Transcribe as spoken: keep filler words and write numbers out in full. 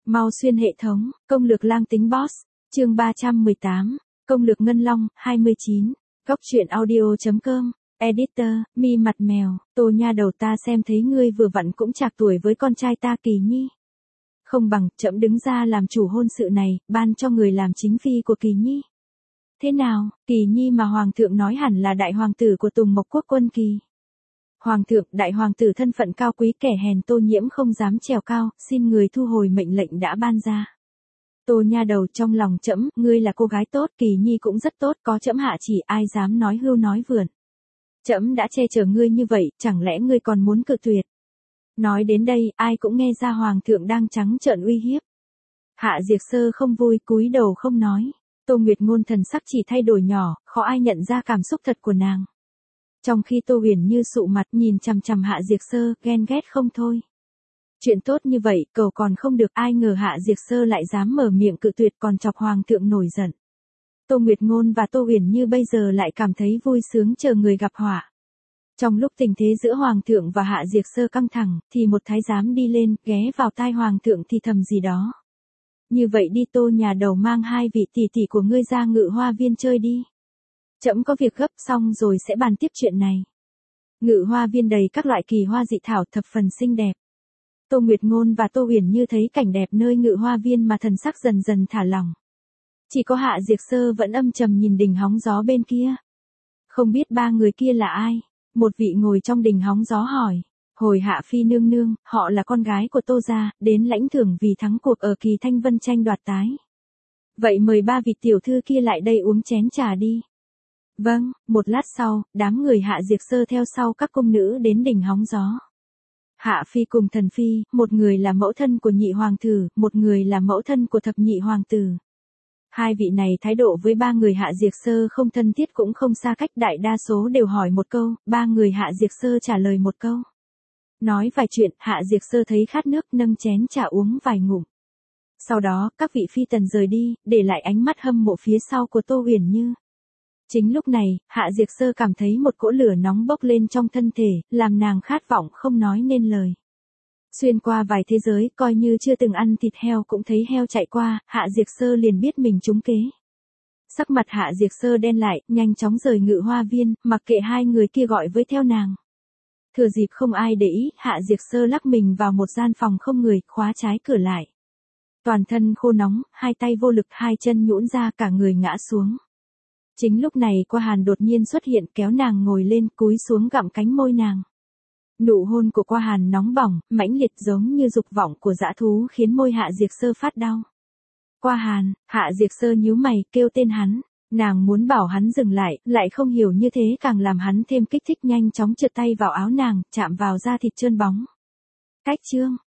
Mau xuyên hệ thống, công lược lang tính boss, chương ba trăm mười tám, công lược ngân long, hai mươi chín, góc truyện audio.com, editor, mi mặt mèo, Tô nha đầu ta xem thấy ngươi vừa vặn cũng trạc tuổi với con trai ta Kỳ Nhi. Không bằng, trẫm đứng ra làm chủ hôn sự này, ban cho người làm chính phi của Kỳ Nhi. Thế nào, Kỳ Nhi mà Hoàng thượng nói hẳn là đại hoàng tử của Tùng Mộc Quốc Quân Kỳ. Hoàng thượng, đại hoàng tử thân phận cao quý kẻ hèn Tô Nhiễm không dám trèo cao, xin người thu hồi mệnh lệnh đã ban ra. Tô nha đầu, trong lòng trẫm, ngươi là cô gái tốt, Kỳ Nhi cũng rất tốt, có trẫm hạ chỉ ai dám nói hưu nói vượn. Trẫm đã che chở ngươi như vậy, chẳng lẽ ngươi còn muốn cự tuyệt? Nói đến đây, ai cũng nghe ra hoàng thượng đang trắng trợn uy hiếp. Hạ Diệt Sơ không vui, cúi đầu không nói. Tô Nguyệt Ngôn thần sắc chỉ thay đổi nhỏ, khó ai nhận ra cảm xúc thật của nàng. Trong khi Tô Huyền Như sụ mặt nhìn chằm chằm Hạ Diệt Sơ, ghen ghét không thôi. Chuyện tốt như vậy, cầu còn không được, ai ngờ Hạ Diệt Sơ lại dám mở miệng cự tuyệt, còn chọc hoàng thượng nổi giận. Tô Nguyệt Ngôn và Tô Huyền Như bây giờ lại cảm thấy vui sướng chờ người gặp họa. Trong lúc tình thế giữa hoàng thượng và Hạ Diệt Sơ căng thẳng, thì một thái giám đi lên, ghé vào tai hoàng thượng thì thầm gì đó. Như vậy đi, Tô nhà đầu mang hai vị tỷ tỷ của ngươi ra Ngự Hoa Viên chơi đi. Trẫm có việc gấp, xong rồi sẽ bàn tiếp chuyện này. Ngự Hoa Viên đầy các loại kỳ hoa dị thảo thập phần xinh đẹp. Tô Nguyệt Ngôn và Tô Huyền Như thấy cảnh đẹp nơi Ngự Hoa Viên mà thần sắc dần dần thả lỏng. Chỉ có Hạ Diệt Sơ vẫn âm trầm nhìn đỉnh hóng gió bên kia. Không biết ba người kia là ai? Một vị ngồi trong đỉnh hóng gió hỏi. Hồi Hạ Phi nương nương, họ là con gái của Tô gia, đến lãnh thưởng vì thắng cuộc ở Kỳ Thanh Vân tranh đoạt tái. Vậy mời ba vị tiểu thư kia lại đây uống chén trà đi. Vâng, một lát sau, đám người Hạ Diệt Sơ theo sau các cung nữ đến đỉnh hóng gió. Hạ Phi cùng Thần Phi, một người là mẫu thân của nhị hoàng tử, một người là mẫu thân của thập nhị hoàng tử. Hai vị này thái độ với ba người Hạ Diệt Sơ không thân thiết cũng không xa cách, đại đa số đều hỏi một câu, ba người Hạ Diệt Sơ trả lời một câu. Nói vài chuyện, Hạ Diệt Sơ thấy khát nước nâng chén trà uống vài ngụm. Sau đó, các vị phi tần rời đi, để lại ánh mắt hâm mộ phía sau của Tô Huyền Như. Chính lúc này, Hạ Diệt Sơ cảm thấy một cỗ lửa nóng bốc lên trong thân thể, làm nàng khát vọng không nói nên lời. Xuyên qua vài thế giới, coi như chưa từng ăn thịt heo cũng thấy heo chạy qua, Hạ Diệt Sơ liền biết mình trúng kế. Sắc mặt Hạ Diệt Sơ đen lại, nhanh chóng rời Ngự Hoa Viên, mặc kệ hai người kia gọi với theo nàng. Thừa dịp không ai để ý, Hạ Diệt Sơ lắc mình vào một gian phòng không người, khóa trái cửa lại. Toàn thân khô nóng, hai tay vô lực, hai chân nhũn ra, cả người ngã xuống. Chính lúc này Qua Hàn đột nhiên xuất hiện, kéo nàng ngồi lên, cúi xuống gặm cánh môi nàng. Nụ hôn của Qua Hàn nóng bỏng, mãnh liệt giống như dục vọng của dã thú khiến môi Hạ Diệt Sơ phát đau. Qua Hàn, Hạ Diệt Sơ nhíu mày, kêu tên hắn. Nàng muốn bảo hắn dừng lại, lại không hiểu như thế càng làm hắn thêm kích thích, nhanh chóng trượt tay vào áo nàng, chạm vào da thịt trơn bóng. Cách chương,